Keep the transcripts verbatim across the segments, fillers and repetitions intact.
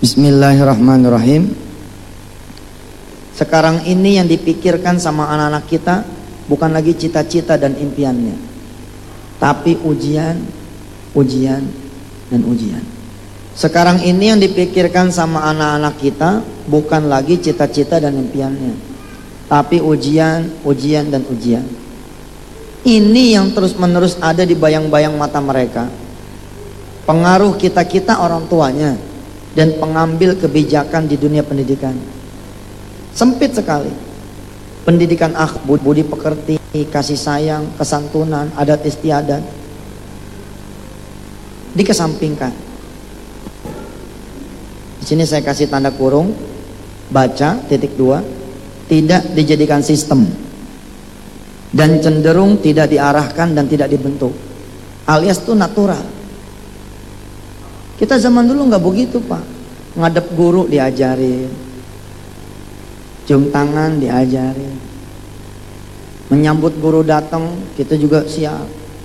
Bismillahirrahmanirrahim. Sekarang ini yang dipikirkan sama anak-anak kita bukan lagi cita-cita dan impiannya, tapi ujian, ujian, dan ujian. Sekarang ini yang dipikirkan sama anak-anak kita bukan lagi cita-cita dan impiannya, tapi ujian, ujian, dan ujian. Ini yang terus-menerus ada di bayang-bayang mata mereka. Pengaruh kita-kita orang tuanya dan pengambil kebijakan di dunia pendidikan sempit sekali. Pendidikan akhlak, budi pekerti, kasih sayang, kesantunan, adat istiadat dikesampingkan. Di sini saya kasih tanda kurung, baca titik dua, tidak dijadikan sistem dan cenderung tidak diarahkan dan tidak dibentuk, alias itu natural. Kita zaman dulu nggak begitu, Pak. Ngadep guru diajarin, cium tangan diajarin, menyambut guru datang kita juga siap.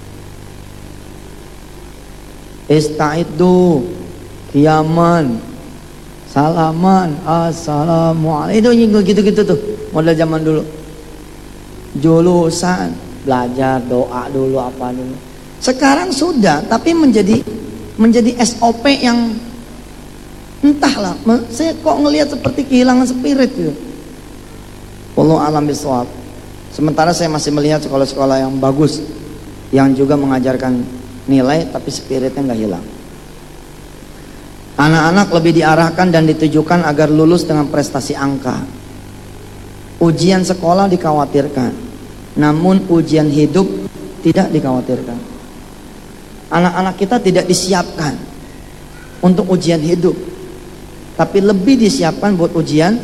Istaidu, kiaman, salaman, assalamualaikum. Itu gitu-gitu tuh model zaman dulu. Julusan, belajar doa dulu apa dulu. Sekarang sudah, tapi menjadi menjadi S O P yang entahlah, saya kok ngelihat seperti kehilangan spirit gitu. Wallahu a'lam bishawab. Sementara saya masih melihat sekolah-sekolah yang bagus, yang juga mengajarkan nilai tapi spiritnya nggak hilang. Anak-anak lebih diarahkan dan ditujukan agar lulus dengan prestasi angka. Ujian sekolah dikhawatirkan, namun ujian hidup tidak dikhawatirkan. Anak-anak kita tidak disiapkan untuk ujian hidup, tapi lebih disiapkan buat ujian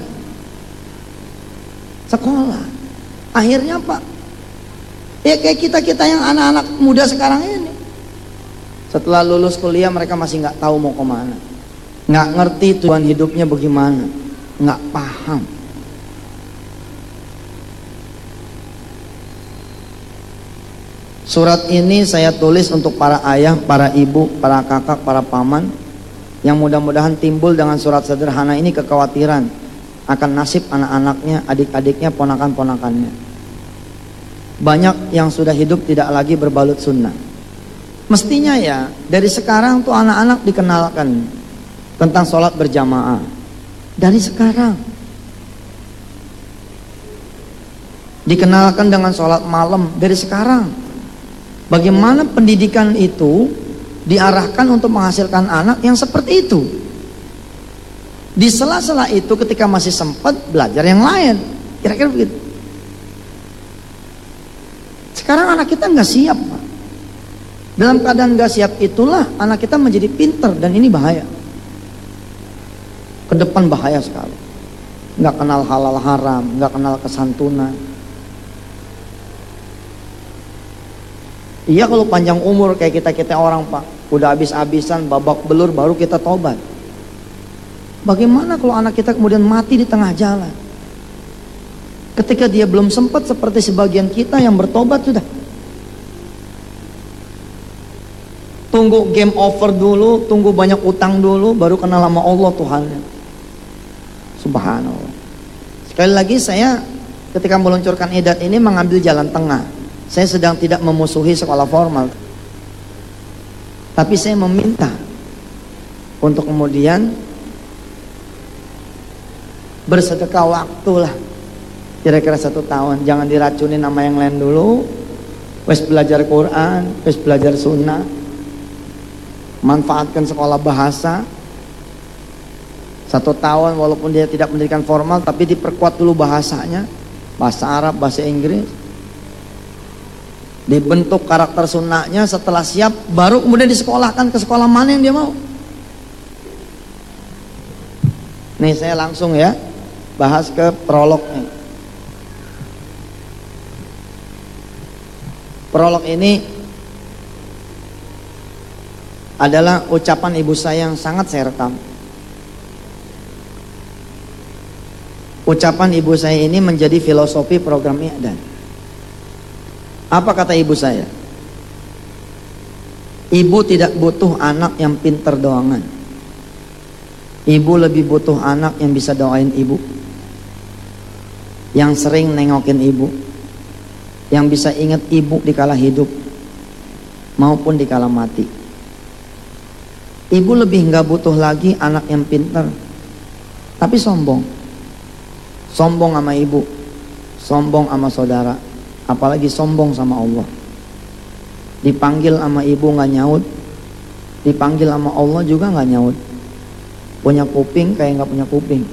sekolah. Akhirnya Pak, ya kayak kita-kita yang anak-anak muda sekarang ini, setelah lulus kuliah mereka masih nggak tahu mau kemana, nggak ngerti tujuan hidupnya bagaimana, nggak paham. Surat ini saya tulis untuk para ayah, para ibu, para kakak, para paman yang mudah-mudahan timbul dengan surat sederhana ini kekhawatiran akan nasib anak-anaknya, adik-adiknya, ponakan-ponakannya. Banyak yang sudah hidup tidak lagi berbalut sunnah. Mestinya ya dari sekarang tuh anak-anak dikenalkan tentang sholat berjamaah. Dari sekarang dikenalkan dengan sholat malam dari sekarang. Bagaimana pendidikan itu diarahkan untuk menghasilkan anak yang seperti itu. Di sela-sela itu ketika masih sempat belajar yang lain. Kira-kira begitu. Sekarang anak kita nggak siap, Pak. Dalam keadaan nggak siap itulah anak kita menjadi pinter, dan ini bahaya. Ke depan bahaya sekali. Nggak kenal halal haram, nggak kenal kesantunan. Iya kalau panjang umur kayak kita-kita orang, Pak, udah habis-habisan babak belur baru kita tobat. Bagaimana kalau anak kita kemudian mati di tengah jalan? Ketika dia belum sempat seperti sebagian kita yang bertobat sudah. Tunggu game over dulu, tunggu banyak utang dulu, baru kenal sama Allah Tuhannya. Subhanallah. Sekali lagi saya ketika meluncurkan idat ini mengambil jalan tengah. Saya sedang tidak memusuhi sekolah formal, tapi saya meminta untuk kemudian bersedekah waktu lah, kira-kira satu tahun. Jangan diracunin sama yang lain dulu. Wes belajar Quran, wes belajar sunnah, manfaatkan sekolah bahasa satu tahun, walaupun dia tidak pendidikan formal, tapi diperkuat dulu bahasanya, bahasa Arab, bahasa Inggris. Dibentuk karakter sunnahnya, setelah siap baru kemudian disekolahkan ke sekolah mana yang dia mau. Nih saya langsung ya bahas ke prolognya. Prolog ini adalah ucapan ibu saya yang sangat saya rekam. Ucapan ibu saya ini menjadi filosofi program I'dad. Apa kata ibu saya? Ibu tidak butuh anak yang pinter doangan. Ibu lebih butuh anak yang bisa doain ibu, yang sering nengokin ibu, yang bisa ingat ibu di kala hidup maupun di kala mati. Ibu lebih nggak butuh lagi anak yang pintar tapi sombong. Sombong sama ibu, sombong sama saudara, apalagi sombong sama Allah. Dipanggil sama ibu nggak nyaut, dipanggil sama Allah juga nggak nyaut. Punya kuping kayak nggak punya kuping.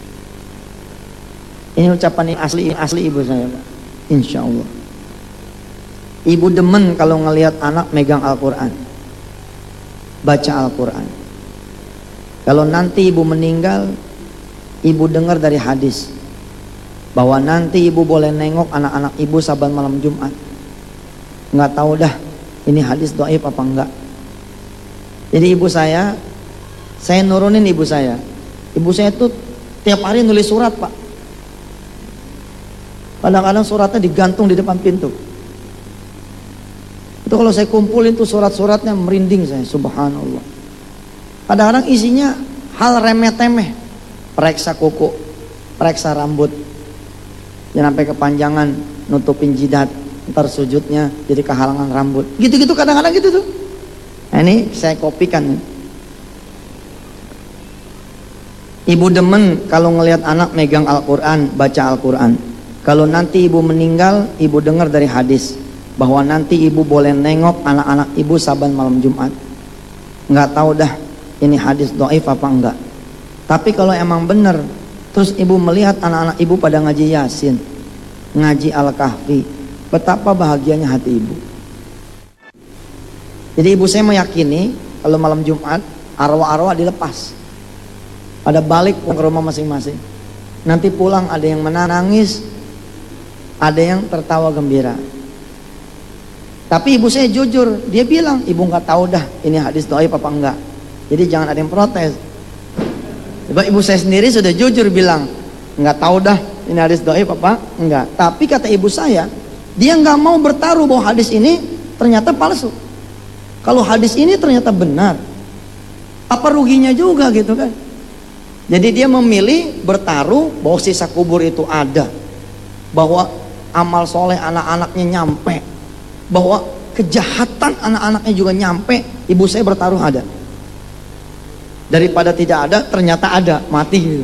Ini ucapan asli asli ibu saya, Pak. Insya Allah. Ibu demen kalau ngelihat anak megang Al-Quran, baca Al-Quran. Kalau nanti ibu meninggal, ibu dengar dari hadis bahwa nanti ibu boleh nengok anak-anak ibu saban malam Jumat. Nggak tahu dah ini hadis dhaif apa enggak. Jadi ibu saya, saya nurunin ibu saya. Ibu saya tuh tiap hari nulis surat, Pak. Kadang-kadang suratnya digantung di depan pintu. Itu kalau saya kumpulin tuh surat-suratnya merinding saya, subhanallah. Kadang-kadang isinya hal remeh-temeh. Periksa kuku, periksa rambut, jangan sampai kepanjangan, nutupin jidat, ntar sujudnya jadi kehalangan rambut. Gitu-gitu kadang-kadang gitu tuh. Nah, ini saya kopikan nih. Ibu demen kalau ngelihat anak megang Al-Quran, baca Al-Quran. Kalau nanti ibu meninggal, ibu dengar dari hadis bahwa nanti ibu boleh nengok anak-anak ibu saban malam Jumat. Nggak tahu dah ini hadis dhaif apa enggak. Tapi kalau emang benar, terus ibu melihat anak-anak ibu pada ngaji Yasin, ngaji Al-Kahfi, betapa bahagianya hati ibu. Jadi ibu saya meyakini kalau malam Jumat arwah-arwah dilepas, pada balik ke rumah masing-masing. Nanti pulang ada yang menangis, ada yang tertawa gembira. Tapi ibu saya jujur, dia bilang ibu nggak tahu dah ini hadis dhaif apa enggak. Jadi jangan ada yang protes. Ibu saya sendiri sudah jujur bilang nggak tahu dah ini hadis dhaif apa enggak. Tapi kata ibu saya, dia nggak mau bertaruh bahwa hadis ini ternyata palsu. Kalau hadis ini ternyata benar, apa ruginya juga gitu kan? Jadi dia memilih bertaruh bahwa sisa kubur itu ada, bahwa amal soleh anak-anaknya nyampe, bahwa kejahatan anak-anaknya juga nyampe. Ibu saya bertaruh ada, daripada tidak ada ternyata ada, mati gitu.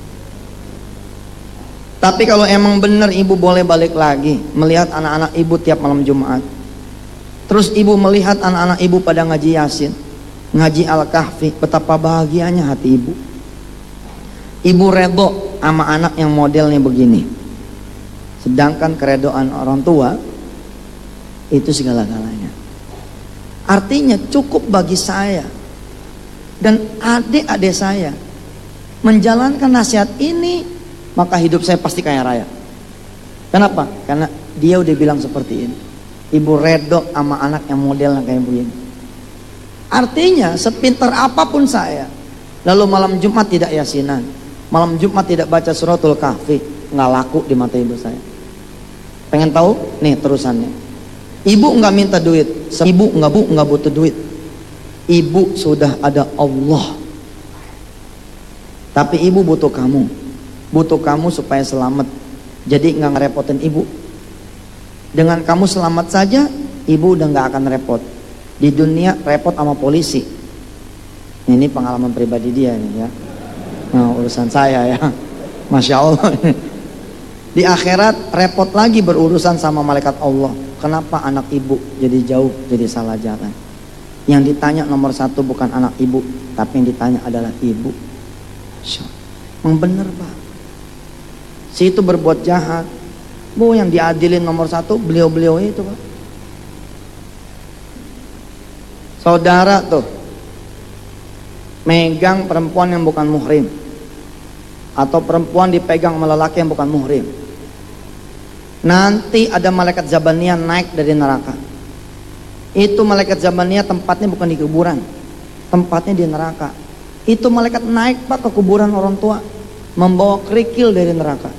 Tapi kalau emang benar ibu boleh balik lagi melihat anak-anak ibu tiap malam Jumat, terus ibu melihat anak-anak ibu pada ngaji Yasin, ngaji Al-Kahfi, betapa bahagianya hati ibu. Ibu redho sama anak yang modelnya begini. Sedangkan keredoan orang tua itu segala-galanya. Artinya cukup bagi saya dan adik-adik saya menjalankan nasihat ini, maka hidup saya pasti kaya raya. Kenapa? Karena dia udah bilang seperti ini. Ibu redho sama anak yang modelnya kayak begini. Artinya sepintar apapun saya, lalu malam Jumat tidak yasinan, malam Jumat tidak baca suratul kahfi, nggak laku di mata ibu saya. Pengen tahu? Nih terusannya. Ibu nggak minta duit, ibu nggak bu nggak butuh duit. Ibu sudah ada Allah. Tapi ibu butuh kamu, butuh kamu supaya selamat. Jadi nggak ngerepotin ibu. Dengan kamu selamat saja, ibu udah nggak akan repot. Di dunia repot sama polisi. Ini pengalaman pribadi dia nih ya. Nah, urusan saya ya. Masya Allah. Di akhirat repot lagi berurusan sama malaikat Allah. Kenapa anak ibu jadi jauh, jadi salah jalan? Yang ditanya nomor satu bukan anak ibu, tapi yang ditanya adalah ibu. Memang bener Pak. Si itu berbuat jahat, bu yang diadilin nomor satu beliau-beliau itu Pak. Saudara tuh megang perempuan yang bukan muhrim, atau perempuan dipegang sama lelaki yang bukan muhrim, nanti ada malaikat Zabaniyah naik dari neraka. Itu malaikat Zabaniyah tempatnya bukan di kuburan, tempatnya di neraka. Itu malaikat naik Pak ke kuburan orang tua, membawa kerikil dari neraka.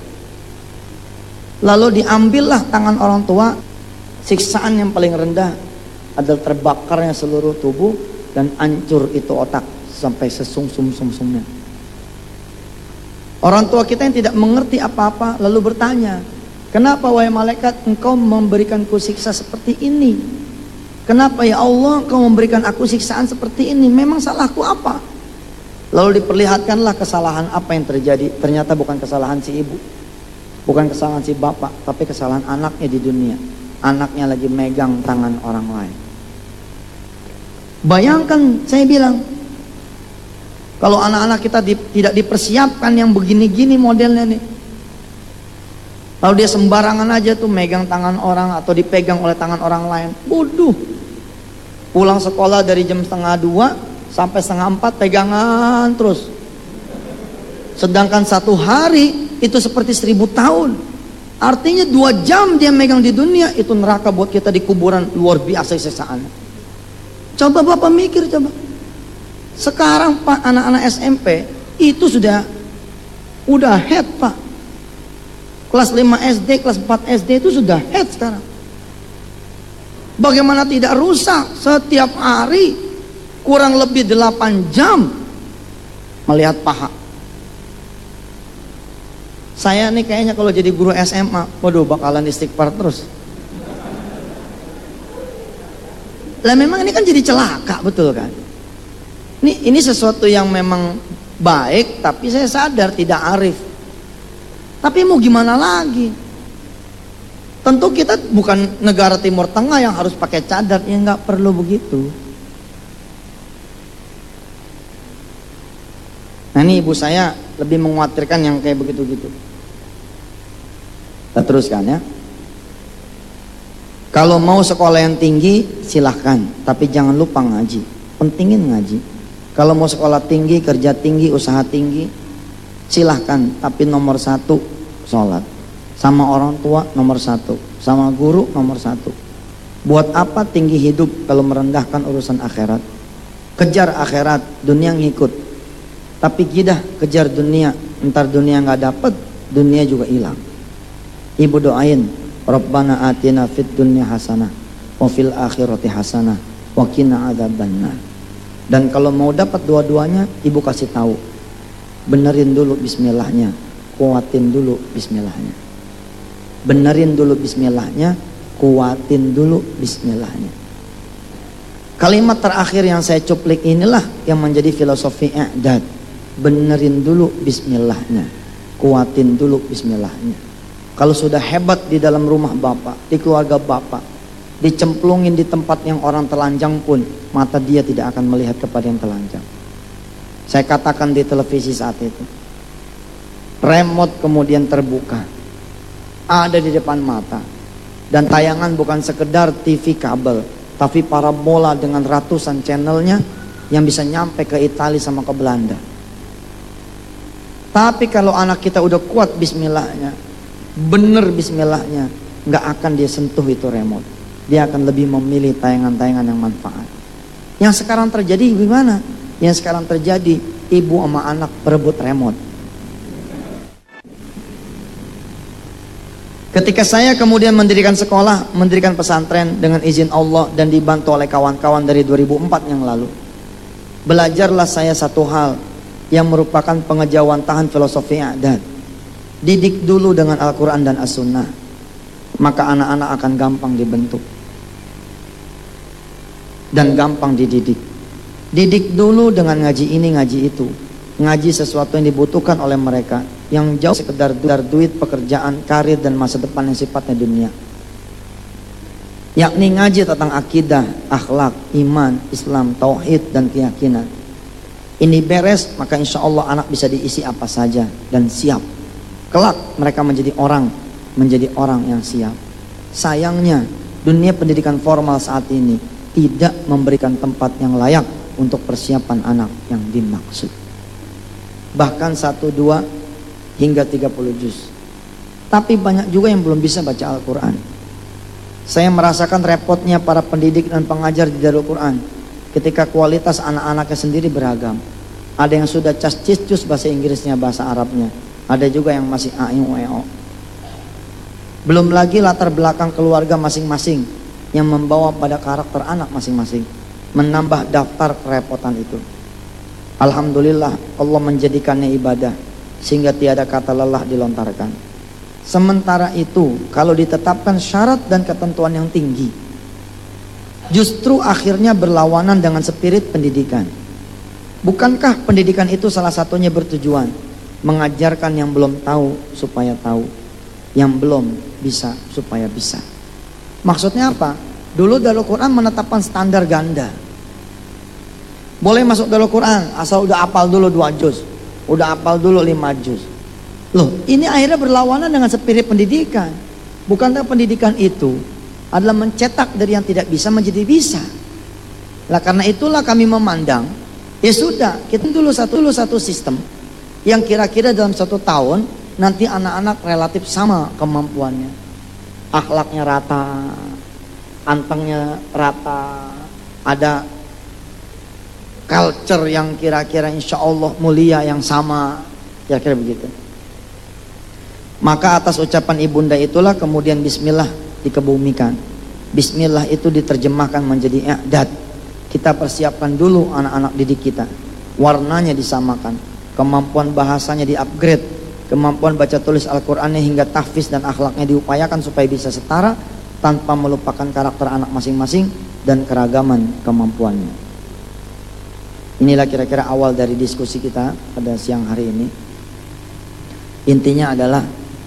Lalu diambillah tangan orang tua. Siksaan yang paling rendah adalah terbakarnya seluruh tubuh dan hancur itu otak sampai sesungsum-sumsumnya. Orang tua kita yang tidak mengerti apa-apa lalu bertanya, kenapa wahai malaikat engkau memberikanku siksa seperti ini? Kenapa ya Allah engkau memberikan aku siksaan seperti ini? Memang salahku apa? Lalu diperlihatkanlah kesalahan apa yang terjadi. Ternyata bukan kesalahan si ibu, bukan kesalahan si bapak, tapi kesalahan anaknya di dunia. Anaknya lagi megang tangan orang lain. Bayangkan, saya bilang, kalau anak-anak kita di, tidak dipersiapkan yang begini-gini modelnya nih, lalu dia sembarangan aja tuh megang tangan orang atau dipegang oleh tangan orang lain, bodoh. Pulang sekolah dari jam setengah dua sampai setengah empat pegangan terus. Sedangkan satu hari itu seperti seribu tahun. Artinya dua jam dia megang di dunia, itu neraka buat kita di kuburan, luar biasa siksaannya. Coba Bapak mikir coba. Sekarang Pak, anak-anak S M P itu sudah udah head Pak. Kelas lima S D, kelas empat S D itu sudah head sekarang. Bagaimana tidak rusak setiap hari kurang lebih delapan jam melihat paha. Saya nih kayaknya kalau jadi guru S M A, waduh bakalan istighfar terus. Lah memang ini kan jadi celaka, betul kan? Ini, ini sesuatu yang memang baik, tapi saya sadar tidak arif. Tapi mau gimana lagi? Tentu kita bukan negara Timur Tengah yang harus pakai cadar, ya nggak perlu begitu. Nah ini ibu saya lebih mengkhawatirkan yang kayak begitu-gitu. Kita teruskan ya. Kalau mau sekolah yang tinggi silahkan, tapi jangan lupa ngaji. Pentingin ngaji. Kalau mau sekolah tinggi, kerja tinggi, usaha tinggi, silahkan. Tapi nomor satu, sholat. Sama orang tua nomor satu, sama guru nomor satu. Buat apa tinggi hidup kalau merendahkan urusan akhirat? Kejar akhirat, dunia ngikut. Tapi kita kejar dunia, entar dunia nggak dapet, dunia juga hilang. Ibu doain, Rabbana atina fid dunya hasanah, wa fil akhirati hasanah, wa qina adzabannar. Dan kalau mau dapat dua-duanya, ibu kasih tahu, benerin dulu bismillahnya, kuatin dulu bismillahnya. Benerin dulu bismillahnya, kuatin dulu bismillahnya. Kalimat terakhir yang saya cuplik inilah yang menjadi filosofi i'dad. Benerin dulu bismillahnya, kuatin dulu bismillahnya. Kalau sudah hebat di dalam rumah bapak, di keluarga bapak, dicemplungin di tempat yang orang telanjang pun, mata dia tidak akan melihat kepada yang telanjang. Saya katakan di televisi saat itu, remote kemudian terbuka, ada di depan mata, dan tayangan bukan sekedar T V kabel, tapi parabola dengan ratusan channelnya yang bisa nyampe ke Italia sama ke Belanda. Tapi kalau anak kita udah kuat bismillahnya, bener bismillahnya, nggak akan dia sentuh itu remote. Dia akan lebih memilih tayangan-tayangan yang manfaat. Yang sekarang terjadi gimana? Yang sekarang terjadi, ibu sama anak berebut remote. Ketika saya kemudian mendirikan sekolah, mendirikan pesantren dengan izin Allah dan dibantu oleh kawan-kawan dari dua ribu empat yang lalu, belajarlah saya satu hal yang merupakan pengejawantahan filosofi i'dad. Didik dulu dengan Al-Quran dan As-Sunnah, maka anak-anak akan gampang dibentuk dan gampang dididik. Didik dulu dengan ngaji ini, ngaji itu, ngaji sesuatu yang dibutuhkan oleh mereka, yang jauh sekedar duit, pekerjaan, karir, dan masa depan yang sifatnya dunia. Yakni ngaji tentang akidah, akhlak, iman, Islam, tauhid, dan keyakinan. Ini beres, maka insya Allah anak bisa diisi apa saja dan siap. Kelak mereka menjadi orang, menjadi orang yang siap. Sayangnya dunia pendidikan formal saat ini tidak memberikan tempat yang layak untuk persiapan anak yang dimaksud. Bahkan satu, dua, hingga tiga puluh juz. Tapi banyak juga yang belum bisa baca Al-Quran. Saya merasakan repotnya para pendidik dan pengajar di Darul Quran ketika kualitas anak-anaknya sendiri beragam. Ada yang sudah cas-cis bahasa Inggrisnya, bahasa Arabnya. Ada juga yang masih a i u e o. Belum lagi latar belakang keluarga masing-masing yang membawa pada karakter anak masing-masing, menambah daftar kerepotan itu. Alhamdulillah Allah menjadikannya ibadah. sehingga tiada kata lelah dilontarkan. Sementara itu, kalau ditetapkan syarat dan ketentuan yang tinggi, justru akhirnya berlawanan dengan spirit pendidikan. Bukankah pendidikan itu salah satunya bertujuan mengajarkan yang belum tahu supaya tahu, yang belum bisa supaya bisa. Maksudnya apa? Dulu Darul Quran menetapkan standar ganda. Boleh masuk Darul Quran asal udah hafal dulu dua juz, udah hafal dulu lima juz. Loh, ini akhirnya berlawanan dengan spirit pendidikan. Bukankah pendidikan itu adalah mencetak dari yang tidak bisa menjadi bisa? Lah karena itulah kami memandang, ya sudah, kita dulu satu dulu satu sistem yang kira-kira dalam satu tahun nanti anak-anak relatif sama kemampuannya, akhlaknya rata, antengnya rata, ada culture yang kira-kira insya Allah mulia yang sama, kira-kira begitu. Maka atas ucapan ibunda itulah kemudian bismillah dikebumikan. Bismillah itu diterjemahkan menjadi i'dad. Kita persiapkan dulu anak-anak didik kita. Warnanya disamakan, kemampuan bahasanya di-upgrade, kemampuan baca tulis Al-Qur'annya hingga tahfiz dan akhlaknya diupayakan supaya bisa setara tanpa melupakan karakter anak masing-masing dan keragaman kemampuannya. Inilah kira-kira awal dari diskusi kita pada siang hari ini. Intinya adalah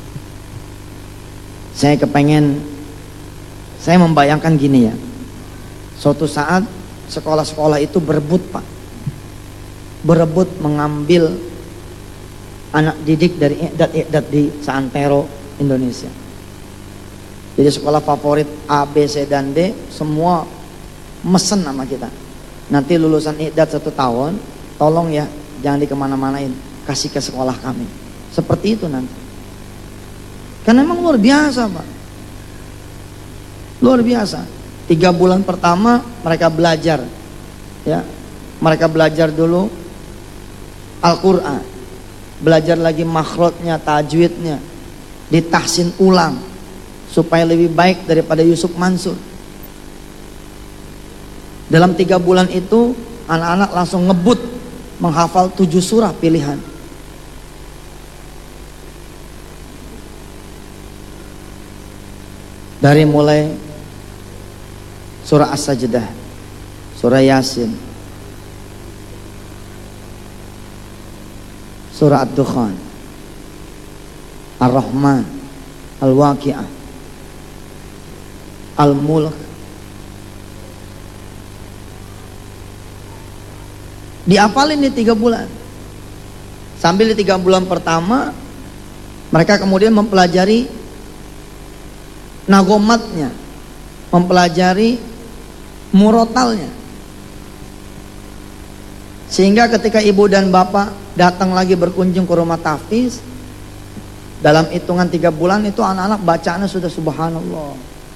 saya kepengen, saya membayangkan gini ya, suatu saat sekolah-sekolah itu berebut Pak, berebut mengambil anak didik dari i'dad-i'dad di seantero Indonesia. Jadi sekolah favorit A, B, C, dan D semua mesen nama kita. Nanti lulusan i'dad satu tahun, tolong ya jangan dikemana-manain, kasih ke sekolah kami. Seperti itu nanti. Karena memang luar biasa Pak, luar biasa. Tiga bulan pertama mereka belajar, ya, mereka belajar dulu Al-Quran, belajar lagi makhrajnya, tajwidnya, ditahsin ulang supaya lebih baik daripada Yusuf Mansur. Dalam tiga bulan itu anak-anak langsung ngebut menghafal tujuh surah pilihan. Dari mulai surah As-Sajdah, surah Yasin, surah Ad-Dukhan, Ar-Rahman, Al-Waqi'ah, Al-Mulk. Dihafalin di tiga bulan. Sambil di tiga bulan pertama mereka kemudian mempelajari nagomatnya, mempelajari murotalnya, sehingga ketika ibu dan bapak datang lagi berkunjung ke rumah tahfiz, dalam hitungan tiga bulan itu anak-anak bacaannya sudah subhanallah.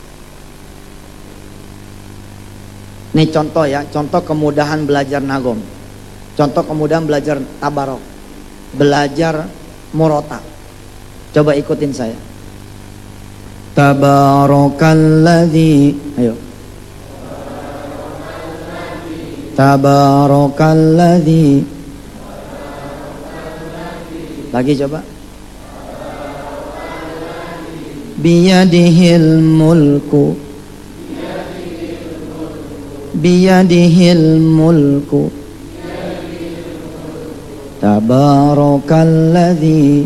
Ini contoh ya, contoh kemudahan belajar nagom, contoh kemudahan belajar tabarok, belajar murotal. Coba ikutin saya. Tabarakalladzi, ayo. Tabarakalladzi. Lagi coba. Biyadihil mulku. Biyadihil mulku. Tabarakalladzi.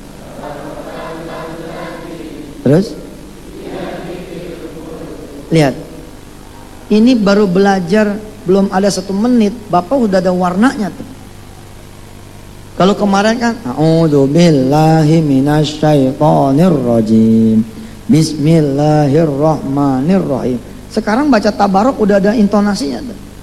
Terus? Lihat, ini baru belajar belum ada satu menit, bapak udah ada warnanya tuh. Kalau kemarin kan, a'udzubillahi minasyaitonirrajim, bismillahirrahmanirrahim. Sekarang baca tabarok udah ada intonasinya tuh.